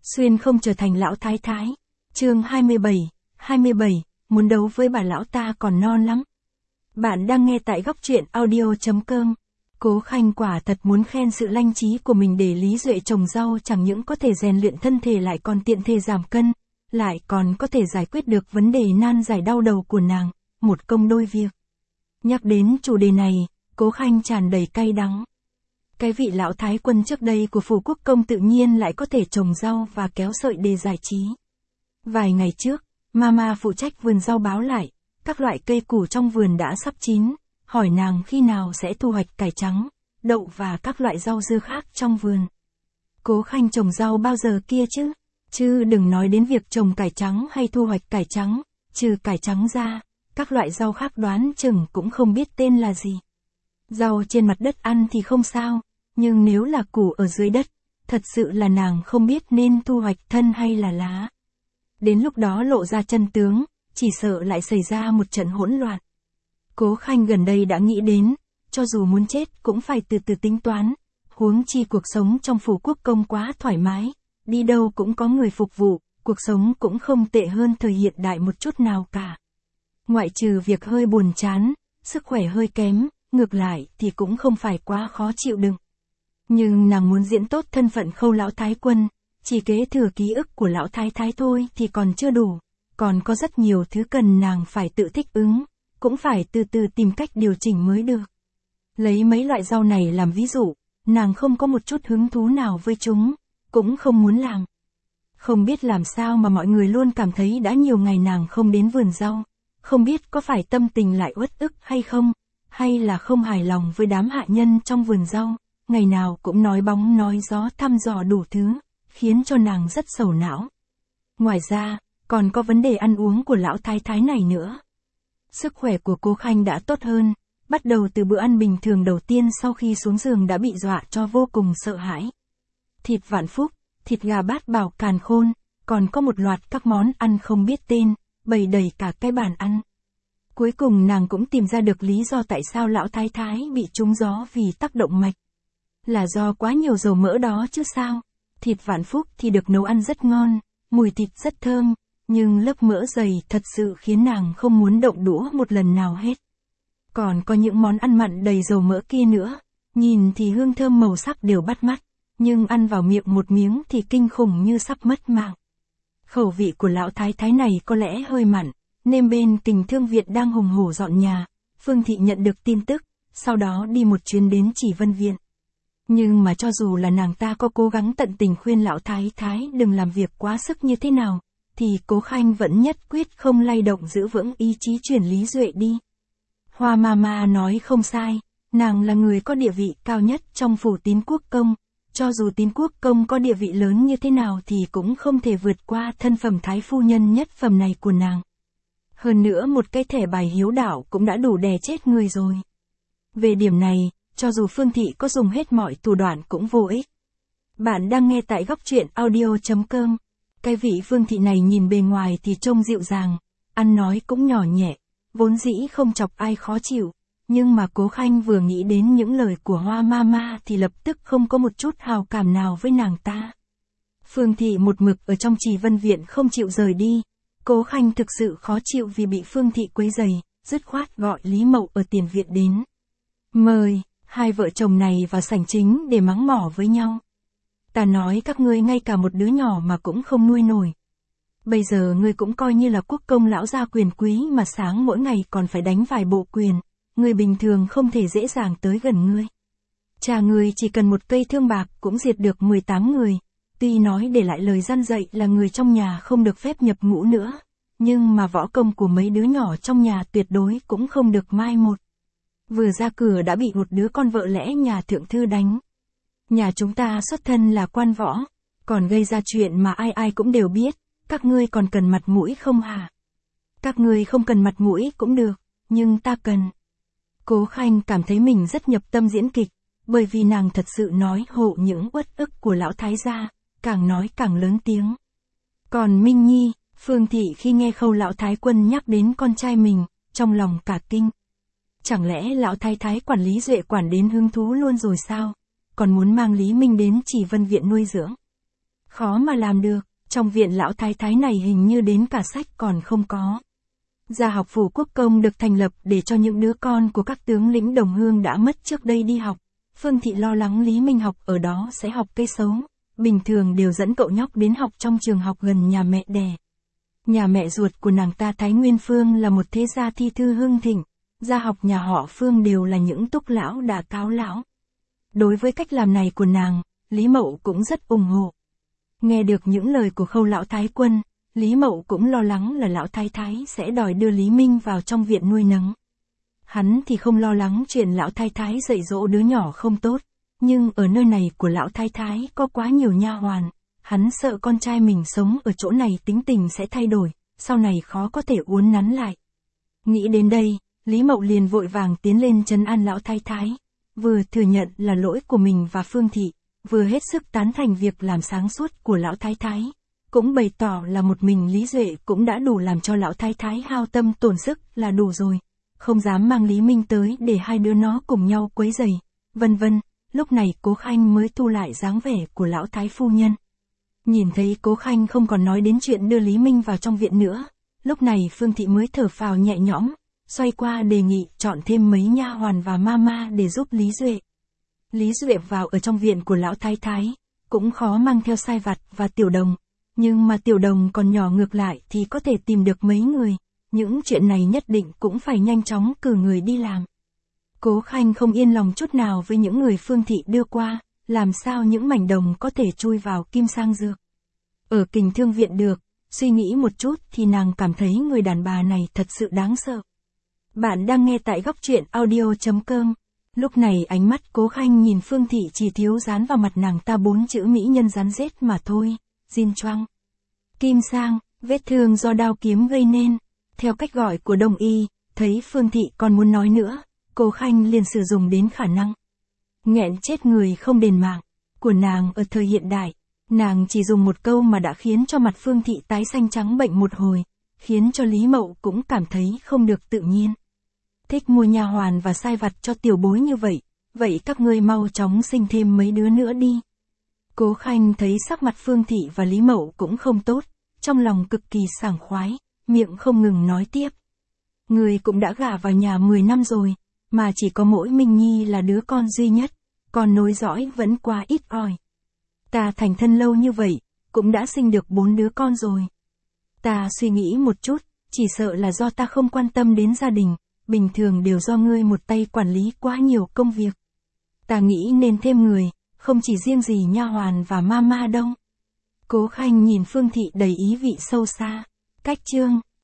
Xuyên không trở thành lão thái thái. Chương 27, muốn đấu với bà lão ta còn non lắm. Bạn đang nghe tại góc truyện audio.com. Cố Khanh quả thật muốn khen sự lanh trí của mình để Lý Duệ trồng rau chẳng những có thể rèn luyện thân thể lại còn tiện thể giảm cân, lại còn có thể giải quyết được vấn đề nan giải đau đầu của nàng, một công đôi việc. Nhắc đến chủ đề này, Cố Khanh tràn đầy cay đắng. Cái vị lão thái quân trước đây của phủ quốc công tự nhiên lại có thể trồng rau và kéo sợi để giải trí. Vài ngày trước, Mama phụ trách vườn rau báo lại, các loại cây củ trong vườn đã sắp chín, hỏi nàng khi nào sẽ thu hoạch cải trắng, đậu và các loại rau dưa khác trong vườn. Cố Khanh trồng rau bao giờ kia chứ đừng nói đến việc trồng cải trắng hay thu hoạch cải trắng, trừ cải trắng ra, các loại rau khác đoán chừng cũng không biết tên là gì. Rau trên mặt đất ăn thì không sao, nhưng nếu là củ ở dưới đất, thật sự là nàng không biết nên thu hoạch thân hay là lá. Đến lúc đó lộ ra chân tướng, chỉ sợ lại xảy ra một trận hỗn loạn. Cố Khanh gần đây đã nghĩ đến, cho dù muốn chết cũng phải từ từ tính toán, huống chi cuộc sống trong phủ quốc công quá thoải mái, đi đâu cũng có người phục vụ, cuộc sống cũng không tệ hơn thời hiện đại một chút nào cả. Ngoại trừ việc hơi buồn chán, sức khỏe hơi kém, ngược lại thì cũng không phải quá khó chịu đựng. Nhưng nàng muốn diễn tốt thân phận Khâu lão thái quân, chỉ kế thừa ký ức của lão thái thái thôi thì còn chưa đủ, còn có rất nhiều thứ cần nàng phải tự thích ứng, cũng phải từ từ tìm cách điều chỉnh mới được. Lấy mấy loại rau này làm ví dụ, nàng không có một chút hứng thú nào với chúng, cũng không muốn làm. Không biết làm sao mà mọi người luôn cảm thấy đã nhiều ngày nàng không đến vườn rau, không biết có phải tâm tình lại uất ức hay không, hay là không hài lòng với đám hạ nhân trong vườn rau, ngày nào cũng nói bóng nói gió thăm dò đủ thứ, khiến cho nàng rất sầu não. Ngoài ra, còn có vấn đề ăn uống của lão thái thái này nữa. Sức khỏe của Cố Khanh đã tốt hơn, bắt đầu từ bữa ăn bình thường đầu tiên sau khi xuống giường đã bị dọa cho vô cùng sợ hãi. Thịt vạn phúc, thịt gà bát bảo càn khôn, còn có một loạt các món ăn không biết tên, bày đầy cả cái bàn ăn. Cuối cùng nàng cũng tìm ra được lý do tại sao lão thái thái bị trúng gió vì tắc động mạch. Là do quá nhiều dầu mỡ đó chứ sao. Thịt vạn phúc thì được nấu ăn rất ngon, mùi thịt rất thơm, nhưng lớp mỡ dày thật sự khiến nàng không muốn động đũa một lần nào hết. Còn có những món ăn mặn đầy dầu mỡ kia nữa, nhìn thì hương thơm màu sắc đều bắt mắt, nhưng ăn vào miệng một miếng thì kinh khủng như sắp mất mạng. Khẩu vị của lão thái thái này có lẽ hơi mặn, nên bên Kình Thương Viện đang hùng hổ dọn nhà, Phương Thị nhận được tin tức, sau đó đi một chuyến đến Chỉ Vân Viện. Nhưng mà cho dù là nàng ta có cố gắng tận tình khuyên lão thái thái đừng làm việc quá sức như thế nào, thì Cố Khanh vẫn nhất quyết không lay động giữ vững ý chí chuyển Lý Duệ đi. Hoa Mama nói không sai, nàng là người có địa vị cao nhất trong phủ Tín Quốc công, cho dù Tín Quốc công có địa vị lớn như thế nào thì cũng không thể vượt qua thân phẩm thái phu nhân nhất phẩm này của nàng. Hơn nữa một cái thẻ bài hiếu đạo cũng đã đủ đè chết người rồi. Về điểm này, cho dù Phương Thị có dùng hết mọi thủ đoạn cũng vô ích. Bạn đang nghe tại góc truyện audio.com. Cái vị Phương Thị này nhìn bề ngoài thì trông dịu dàng, ăn nói cũng nhỏ nhẹ, vốn dĩ không chọc ai khó chịu, nhưng mà Cố Khanh vừa nghĩ đến những lời của Hoa Mama thì lập tức không có một chút hào cảm nào với nàng ta. Phương Thị một mực ở trong Trì Vân Viện không chịu rời đi, Cố Khanh thực sự khó chịu vì bị Phương Thị quấy rầy, dứt khoát gọi Lý Mậu ở tiền viện đến. Mời, hai vợ chồng này vào sảnh chính để mắng mỏ với nhau. Ta nói các ngươi ngay cả một đứa nhỏ mà cũng không nuôi nổi. Bây giờ ngươi cũng coi như là quốc công lão gia quyền quý mà sáng mỗi ngày còn phải đánh vài bộ quyền, người bình thường không thể dễ dàng tới gần ngươi. Cha ngươi chỉ cần một cây thương bạc cũng diệt được 18 người, tuy nói để lại lời răn dạy là người trong nhà không được phép nhập ngũ nữa, nhưng mà võ công của mấy đứa nhỏ trong nhà tuyệt đối cũng không được mai một. Vừa ra cửa đã bị một đứa con vợ lẽ nhà thượng thư đánh. Nhà chúng ta xuất thân là quan võ, còn gây ra chuyện mà ai ai cũng đều biết, các ngươi còn cần mặt mũi không hả? Các ngươi không cần mặt mũi cũng được, nhưng ta cần. Cố Khanh cảm thấy mình rất nhập tâm diễn kịch, bởi vì nàng thật sự nói hộ những uất ức của lão thái gia, càng nói càng lớn tiếng. Còn Minh Nhi, Phương Thị khi nghe Khâu lão thái quân nhắc đến con trai mình, trong lòng cả kinh. Chẳng lẽ lão thái thái quản Lý Duệ quản đến hứng thú luôn rồi sao? Còn muốn mang Lý Minh đến Chỉ Vân Viện nuôi dưỡng. Khó mà làm được, trong viện lão thái thái này hình như đến cả sách còn không có. Gia học phủ quốc công được thành lập để cho những đứa con của các tướng lĩnh đồng hương đã mất trước đây đi học. Phương Thị lo lắng Lý Minh học ở đó sẽ học cây xấu. Bình thường đều dẫn cậu nhóc đến học trong trường học gần nhà mẹ đẻ. Nhà mẹ ruột của nàng ta Thái Nguyên Phương là một thế gia thi thư hưng thịnh. Gia học nhà họ Phương đều là những túc lão đã cáo lão. Đối với cách làm này của nàng, Lý Mậu cũng rất ủng hộ. Nghe được những lời của Khâu lão thái quân, Lý Mậu cũng lo lắng là lão thái thái sẽ đòi đưa Lý Minh vào trong viện nuôi nấng. Hắn thì không lo lắng chuyện lão thái thái dạy dỗ đứa nhỏ không tốt, nhưng ở nơi này của lão thái thái có quá nhiều nha hoàn, hắn sợ con trai mình sống ở chỗ này tính tình sẽ thay đổi, sau này khó có thể uốn nắn lại. Nghĩ đến đây, Lý Mậu liền vội vàng tiến lên trấn an lão thái thái, vừa thừa nhận là lỗi của mình và Phương Thị, vừa hết sức tán thành việc làm sáng suốt của lão thái thái, cũng bày tỏ là một mình Lý Duệ cũng đã đủ làm cho lão thái thái hao tâm tổn sức là đủ rồi, không dám mang Lý Minh tới để hai đứa nó cùng nhau quấy rầy, vân vân. Lúc này Cố Khanh mới thu lại dáng vẻ của lão thái phu nhân. Nhìn thấy Cố Khanh không còn nói đến chuyện đưa Lý Minh vào trong viện nữa, lúc này Phương Thị mới thở phào nhẹ nhõm, xoay qua đề nghị chọn thêm mấy nha hoàn và mama để giúp Lý Duệ. Lý Duệ vào ở trong viện của lão thái thái, cũng khó mang theo sai vặt và tiểu đồng, nhưng mà tiểu đồng còn nhỏ ngược lại thì có thể tìm được mấy người, những chuyện này nhất định cũng phải nhanh chóng cử người đi làm. Cố Khanh không yên lòng chút nào với những người Phương Thị đưa qua, làm sao những mảnh đồng có thể chui vào kim sang dược. Ở Kình Thương viện được, suy nghĩ một chút thì nàng cảm thấy người đàn bà này thật sự đáng sợ. Bạn đang nghe tại góc truyện audio.com. Lúc này ánh mắt Cố Khanh nhìn Phương Thị chỉ thiếu dán vào mặt nàng ta 4 chữ mỹ nhân rắn rết mà thôi, Jin Choang. Kim sang, vết thương do đao kiếm gây nên, theo cách gọi của Đông y, thấy Phương Thị còn muốn nói nữa, Cố Khanh liền sử dụng đến khả năng nghẹn chết người không đền mạng của nàng ở thời hiện đại. Nàng chỉ dùng một câu mà đã khiến cho mặt Phương Thị tái xanh trắng bệnh một hồi, khiến cho Lý Mậu cũng cảm thấy không được tự nhiên. Thích mua nha hoàn và sai vặt cho tiểu bối như vậy, vậy các ngươi mau chóng sinh thêm mấy đứa nữa đi. Cố Khanh thấy sắc mặt Phương Thị và Lý Mậu cũng không tốt, trong lòng cực kỳ sảng khoái, miệng không ngừng nói tiếp. Người cũng đã gả vào nhà 10 năm rồi, mà chỉ có mỗi Minh Nhi là đứa con duy nhất, còn nối dõi vẫn quá ít ỏi. Ta thành thân lâu như vậy, cũng đã sinh được 4 đứa con rồi. Ta suy nghĩ một chút, chỉ sợ là do ta không quan tâm đến gia đình, bình thường đều do ngươi một tay quản lý quá nhiều công việc. Ta nghĩ nên thêm người, không chỉ riêng gì nha hoàn và mama đâu. Cố Khanh nhìn Phương Thị đầy ý vị sâu xa. Cách chương